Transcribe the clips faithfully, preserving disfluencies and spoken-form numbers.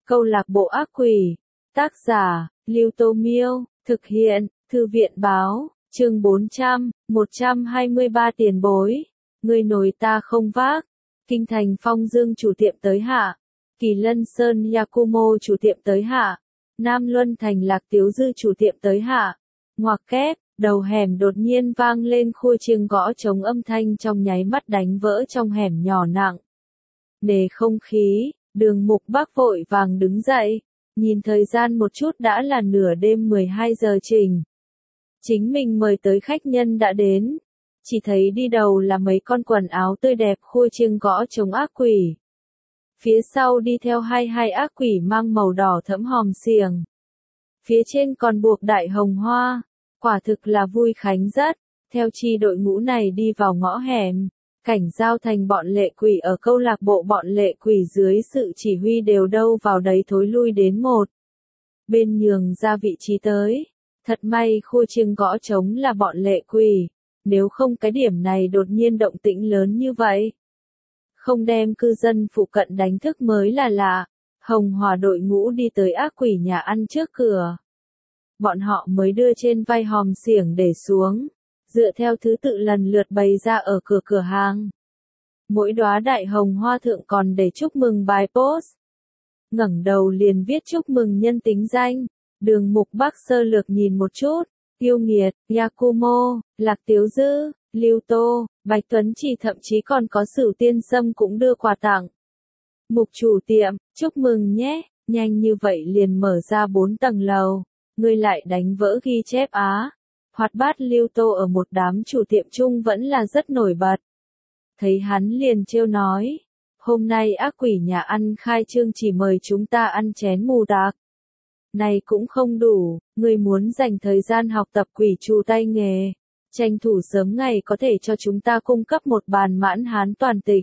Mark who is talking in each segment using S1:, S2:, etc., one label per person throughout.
S1: Câu lạc bộ ác quỷ. Tác giả, Lưu Tô Miêu. Thực hiện, Thư viện Báo. Chương bốn trăm, một trăm hai mươi ba tiền bối. Người nổi ta không vác. Kinh Thành Phong Dương chủ tiệm tới hạ. Kỳ Lân Sơn Yakumo chủ tiệm tới hạ. Nam Luân Thành Lạc Tiếu Dư chủ tiệm tới hạ. Ngoặc kép, đầu hẻm đột nhiên vang lên khua chiêng gõ trống, âm thanh trong nháy mắt đánh vỡ trong hẻm nhỏ nặng nề không khí. Đường Mục Bác vội vàng đứng dậy, nhìn thời gian một chút đã là nửa đêm mười hai giờ trình. Chính mình mời tới khách nhân đã đến, chỉ thấy đi đầu là mấy con quần áo tươi đẹp khua chiêng gõ trống ác quỷ. Phía sau đi theo hai hai ác quỷ mang màu đỏ thẫm hòm xiềng. Phía trên còn buộc đại hồng hoa, quả thực là vui khánh rất. Theo chi đội ngũ này đi vào ngõ hẻm, cảnh giao thành bọn lệ quỷ ở câu lạc bộ bọn lệ quỷ dưới sự chỉ huy đều đâu vào đấy thối lui đến một bên nhường ra vị trí tới. Thật may khua chiêng gõ trống là bọn lệ quỷ, nếu không cái điểm này đột nhiên động tĩnh lớn như vậy, không đem cư dân phụ cận đánh thức mới là lạ. Hồng Hòa đội ngũ đi tới ác quỷ nhà ăn trước cửa. Bọn họ mới đưa trên vai hòm xiềng để xuống, dựa theo thứ tự lần lượt bày ra ở cửa cửa hàng. Mỗi đóa đại hồng hoa thượng còn để chúc mừng bài post. Ngẩng đầu liền viết chúc mừng nhân tính danh. Đường Mục Bác sơ lược nhìn một chút, Yêu Nghiệt, Yakumo, Lạc Tiếu Dư, Lưu Tô, Bạch Tuấn Chỉ, thậm chí còn có Sửu Tiên Sâm cũng đưa quà tặng. Mục chủ tiệm, chúc mừng nhé, nhanh như vậy liền mở ra bốn tầng lầu, ngươi lại đánh vỡ ghi chép á. Hoạt bát Lưu Tô ở một đám chủ tiệm chung vẫn là rất nổi bật. Thấy hắn liền trêu nói, hôm nay ác quỷ nhà ăn khai trương chỉ mời chúng ta ăn chén mù tạc. Này cũng không đủ, ngươi muốn dành thời gian học tập quỷ trù tay nghề, tranh thủ sớm ngày có thể cho chúng ta cung cấp một bàn mãn hán toàn tịch.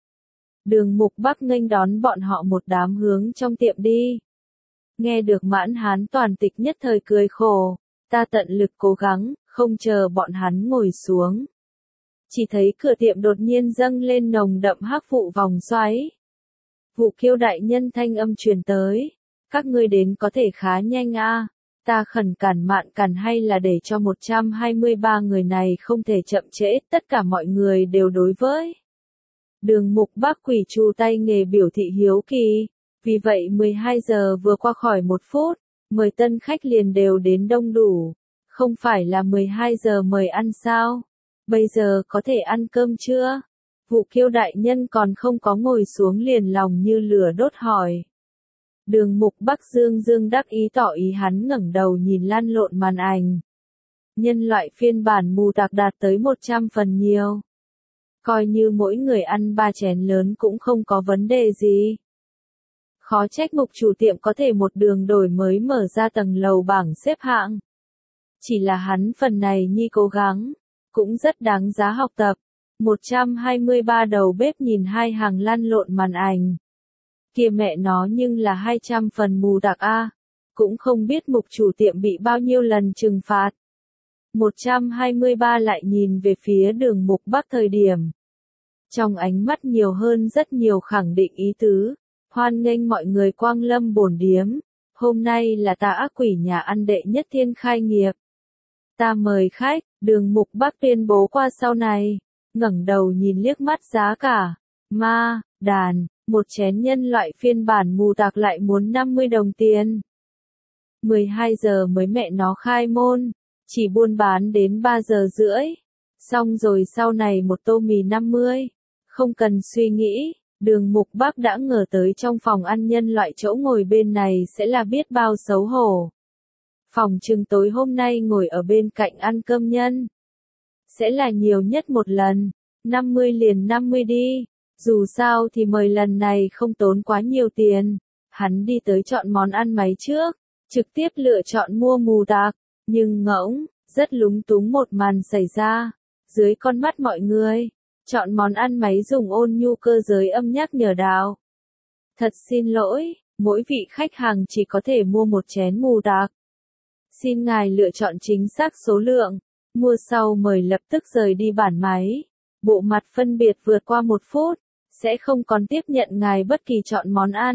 S1: Đường Mục Bác nghênh đón bọn họ một đám hướng trong tiệm đi. Nghe được mãn hán toàn tịch nhất thời cười khổ, ta tận lực cố gắng, không chờ bọn hắn ngồi xuống. Chỉ thấy cửa tiệm đột nhiên dâng lên nồng đậm hắc vụ vòng xoáy. Vụ Kiêu đại nhân thanh âm truyền tới, các ngươi đến có thể khá nhanh a, ta khẩn cản mạn cản hay là để cho một trăm hai mươi ba người này không thể chậm trễ, tất cả mọi người đều đối với. Đường Mục Bác quỷ trù tay nghề biểu thị hiếu kỳ, vì vậy mười hai giờ vừa qua khỏi một phút, mời tân khách liền đều đến đông đủ, không phải là mười hai giờ mời ăn sao? Bây giờ có thể ăn cơm chưa? Vụ Kiêu đại nhân còn không có ngồi xuống liền lòng như lửa đốt hỏi. Đường Mục Bác dương dương đắc ý tỏ ý, hắn ngẩng đầu nhìn lăn lộn màn ảnh. Nhân loại phiên bản mù tạc đạt tới một trăm phần nhiều. Coi như mỗi người ăn ba chén lớn cũng không có vấn đề gì. Khó trách Mục chủ tiệm có thể một đường đổi mới mở ra tầng lầu bảng xếp hạng. Chỉ là hắn phần này nhi cố gắng, cũng rất đáng giá học tập. một trăm hai mươi ba đầu bếp nhìn hai hàng lăn lộn màn ảnh. Kìa mẹ nó, nhưng là hai trăm phần mù tạc a, cũng không biết Mục chủ tiệm bị bao nhiêu lần trừng phạt. một trăm hai mươi ba lại nhìn về phía Đường Mục Bác thời điểm. Trong ánh mắt nhiều hơn rất nhiều khẳng định ý tứ. Hoan nghênh mọi người quang lâm bổn điếm. Hôm nay là ta ác quỷ nhà ăn đệ nhất thiên khai nghiệp. Ta mời khách, Đường Mục Bác tuyên bố qua sau này. Ngẩng đầu nhìn liếc mắt giá cả. Ma, đàn, một chén nhân loại phiên bản mù tạc lại muốn năm mươi đồng tiền. mười hai giờ mới mẹ nó khai môn. Chỉ buôn bán đến ba giờ rưỡi. Xong rồi sau này một tô mì năm mươi. Không cần suy nghĩ, Đường Mục Bác đã ngờ tới trong phòng ăn nhân loại chỗ ngồi bên này sẽ là biết bao xấu hổ. Phòng chừng tối hôm nay ngồi ở bên cạnh ăn cơm nhân. Sẽ là nhiều nhất một lần, năm mươi liền năm mươi đi. Dù sao thì mời lần này không tốn quá nhiều tiền. Hắn đi tới chọn món ăn máy trước, trực tiếp lựa chọn mua mù tạc. Nhưng ngỗng, rất lúng túng một màn xảy ra. Dưới con mắt mọi người, chọn món ăn máy dùng ôn nhu cơ giới âm nhắc nhở đạo. Thật xin lỗi, mỗi vị khách hàng chỉ có thể mua một chén mù tạc. Xin ngài lựa chọn chính xác số lượng. Mua sau mời lập tức rời đi bản máy. Bộ mặt phân biệt vượt qua một phút, sẽ không còn tiếp nhận ngài bất kỳ chọn món ăn.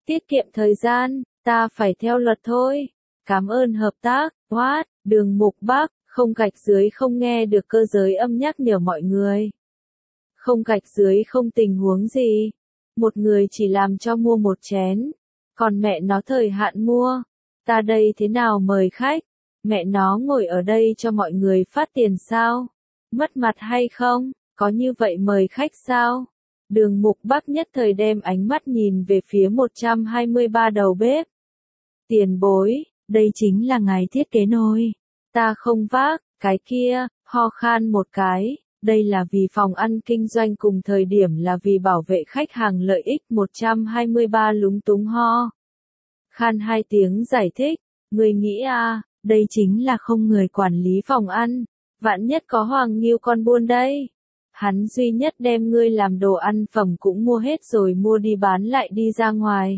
S1: Tiết kiệm thời gian, ta phải theo luật thôi. Cảm ơn hợp tác, What, Đường Mục Bắc, không gạch dưới không nghe được cơ giới âm nhắc nhở mọi người. Không gạch dưới không tình huống gì. Một người chỉ làm cho mua một chén. Còn mẹ nó thời hạn mua. Ta đây thế nào mời khách? Mẹ nó ngồi ở đây cho mọi người phát tiền sao? Mất mặt hay không? Có như vậy mời khách sao? Đường Mục Bắc nhất thời đem ánh mắt nhìn về phía một trăm hai mươi ba đầu bếp. Tiền bối, đây chính là ngài thiết kế nồi. Ta không vác, cái kia, ho khan một cái. Đây là vì phòng ăn kinh doanh cùng thời điểm là vì bảo vệ khách hàng lợi ích một trăm hai mươi ba lúng túng ho. Khan hai tiếng giải thích, người nghĩ à, đây chính là không người quản lý phòng ăn. Vạn nhất có Hoàng Nghiêu con buôn đây. Hắn duy nhất đem ngươi làm đồ ăn phẩm cũng mua hết rồi mua đi bán lại đi ra ngoài.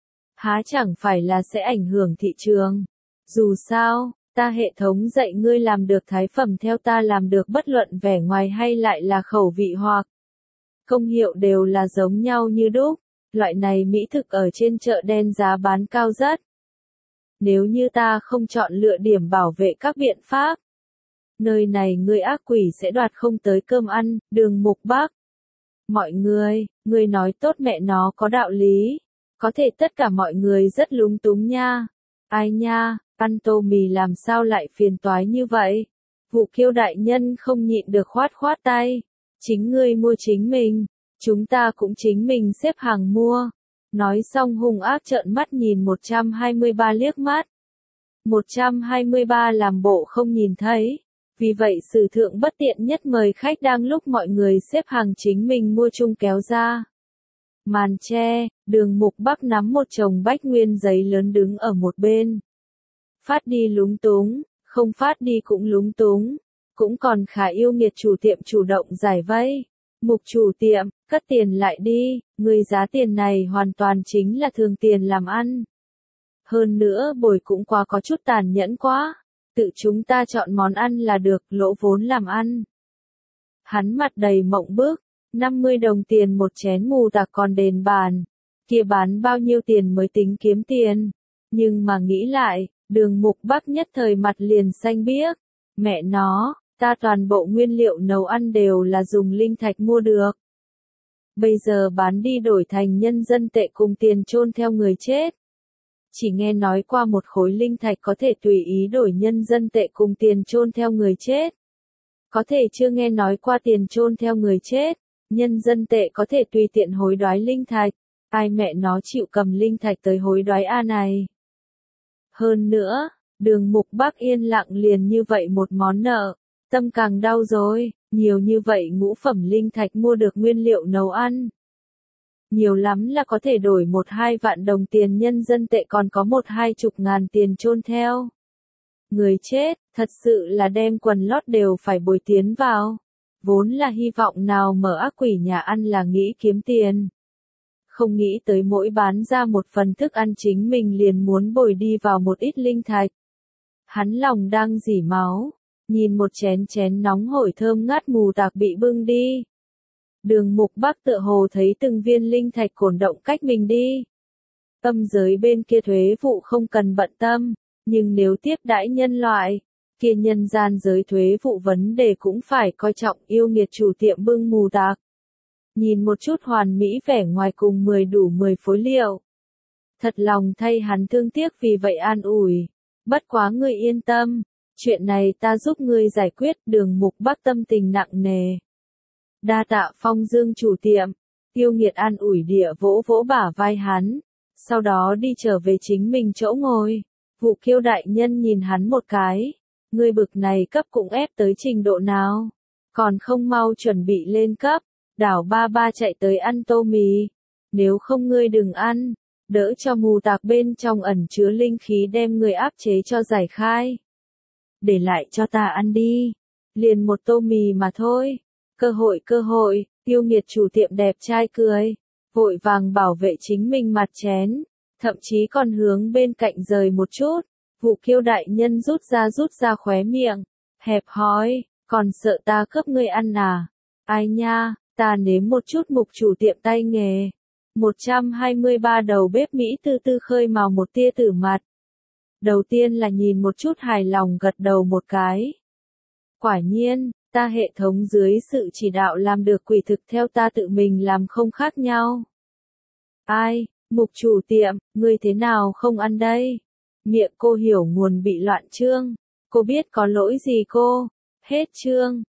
S1: Há chẳng phải là sẽ ảnh hưởng thị trường. Dù sao, ta hệ thống dạy ngươi làm được thái phẩm theo ta làm được bất luận vẻ ngoài hay lại là khẩu vị hoặc công hiệu đều là giống nhau như đúc. Loại này mỹ thực ở trên chợ đen giá bán cao rất. Nếu như ta không chọn lựa điểm bảo vệ các biện pháp, nơi này ngươi ác quỷ sẽ đoạt không tới cơm ăn. Đường Mục Bắc. Mọi người, ngươi nói tốt mẹ nó có đạo lý. Có thể tất cả mọi người rất lúng túng nha. Ai nha, ăn tô mì làm sao lại phiền toái như vậy? Vụ Kiêu đại nhân không nhịn được khoát khoát tay. Chính ngươi mua chính mình. Chúng ta cũng chính mình xếp hàng mua. Nói xong hung ác trợn mắt nhìn một trăm hai mươi ba liếc mắt. một trăm hai mươi ba làm bộ không nhìn thấy. Vì vậy sử thượng bất tiện nhất mời khách đang lúc mọi người xếp hàng chính mình mua chung kéo ra. Màn che, Đường Mục Bắc nắm một chồng bách nguyên giấy lớn đứng ở một bên. Phát đi lúng túng, không phát đi cũng lúng túng. Cũng còn khá yêu nghiệt chủ tiệm chủ động giải vây. Mục chủ tiệm, cất tiền lại đi, người giá tiền này hoàn toàn chính là thường tiền làm ăn. Hơn nữa bồi cũng quá có chút tàn nhẫn quá. Tự chúng ta chọn món ăn là được, lỗ vốn làm ăn. Hắn mặt đầy mộng bức, năm mươi đồng tiền một chén mù tạc còn đền bàn. Kia bán bao nhiêu tiền mới tính kiếm tiền. Nhưng mà nghĩ lại, Đường Mục Bắc nhất thời mặt liền xanh biếc. Mẹ nó, ta toàn bộ nguyên liệu nấu ăn đều là dùng linh thạch mua được. Bây giờ bán đi đổi thành nhân dân tệ cùng tiền chôn theo người chết. Chỉ nghe nói qua một khối linh thạch có thể tùy ý đổi nhân dân tệ cùng tiền chôn theo người chết. Có thể chưa nghe nói qua tiền chôn theo người chết, nhân dân tệ có thể tùy tiện hối đoái linh thạch. Ai mẹ nó chịu cầm linh thạch tới hối đoái a này. Hơn nữa, Đường Mục Bắc yên lặng liền như vậy một món nợ, tâm càng đau rồi, nhiều như vậy ngũ phẩm linh thạch mua được nguyên liệu nấu ăn. Nhiều lắm là có thể đổi một hai vạn đồng tiền nhân dân tệ còn có một hai chục ngàn tiền chôn theo. Người chết, thật sự là đem quần lót đều phải bồi tiến vào. Vốn là hy vọng nào mở ác quỷ nhà ăn là nghĩ kiếm tiền. Không nghĩ tới mỗi bán ra một phần thức ăn chính mình liền muốn bồi đi vào một ít linh thạch. Hắn lòng đang dỉ máu, nhìn một chén chén nóng hổi thơm ngát mù tạc bị bưng đi. Đường Mục Bắc tựa hồ thấy từng viên linh thạch cổn động cách mình đi. Tâm giới bên kia thuế vụ không cần bận tâm, nhưng nếu tiếp đãi nhân loại, kia nhân gian giới thuế vụ vấn đề cũng phải coi trọng. Yêu nghiệt chủ tiệm bưng mù tạc. Nhìn một chút hoàn mỹ vẻ ngoài cùng mười đủ mười phối liệu. Thật lòng thay hắn thương tiếc vì vậy an ủi. Bất quá ngươi yên tâm, chuyện này ta giúp ngươi giải quyết. Đường Mục Bắc tâm tình nặng nề. Đa tạ Phong Dương chủ tiệm. Yêu nghiệt an ủi địa vỗ vỗ bả vai hắn. Sau đó đi trở về chính mình chỗ ngồi. Vụ Kiêu đại nhân nhìn hắn một cái. Ngươi bực này cấp cũng ép tới trình độ nào. Còn không mau chuẩn bị lên cấp. Đảo ba ba chạy tới ăn tô mì. Nếu không ngươi đừng ăn. Đỡ cho mù tạc bên trong ẩn chứa linh khí đem người áp chế cho giải khai. Để lại cho ta ăn đi. Liền một tô mì mà thôi. Cơ hội cơ hội, yêu nghiệt chủ tiệm đẹp trai cười. Vội vàng bảo vệ chính mình mặt chén. Thậm chí còn hướng bên cạnh rời một chút. Vụ Kiêu đại nhân rút ra rút ra khóe miệng. Hẹp hòi, còn sợ ta cướp ngươi ăn à? Ai nha, ta nếm một chút mục chủ tiệm tay nghề. một trăm hai mươi ba đầu bếp Mỹ từ từ khơi mào một tia tử mặt. Đầu tiên là nhìn một chút hài lòng gật đầu một cái. Quả nhiên, ta hệ thống dưới sự chỉ đạo làm được quỷ thực theo ta tự mình làm không khác nhau. Ai, mục chủ tiệm, ngươi thế nào không ăn đây? Miệng cô Hiểu nguồn bị loạn chương. Cô biết có lỗi gì cô? Hết chương.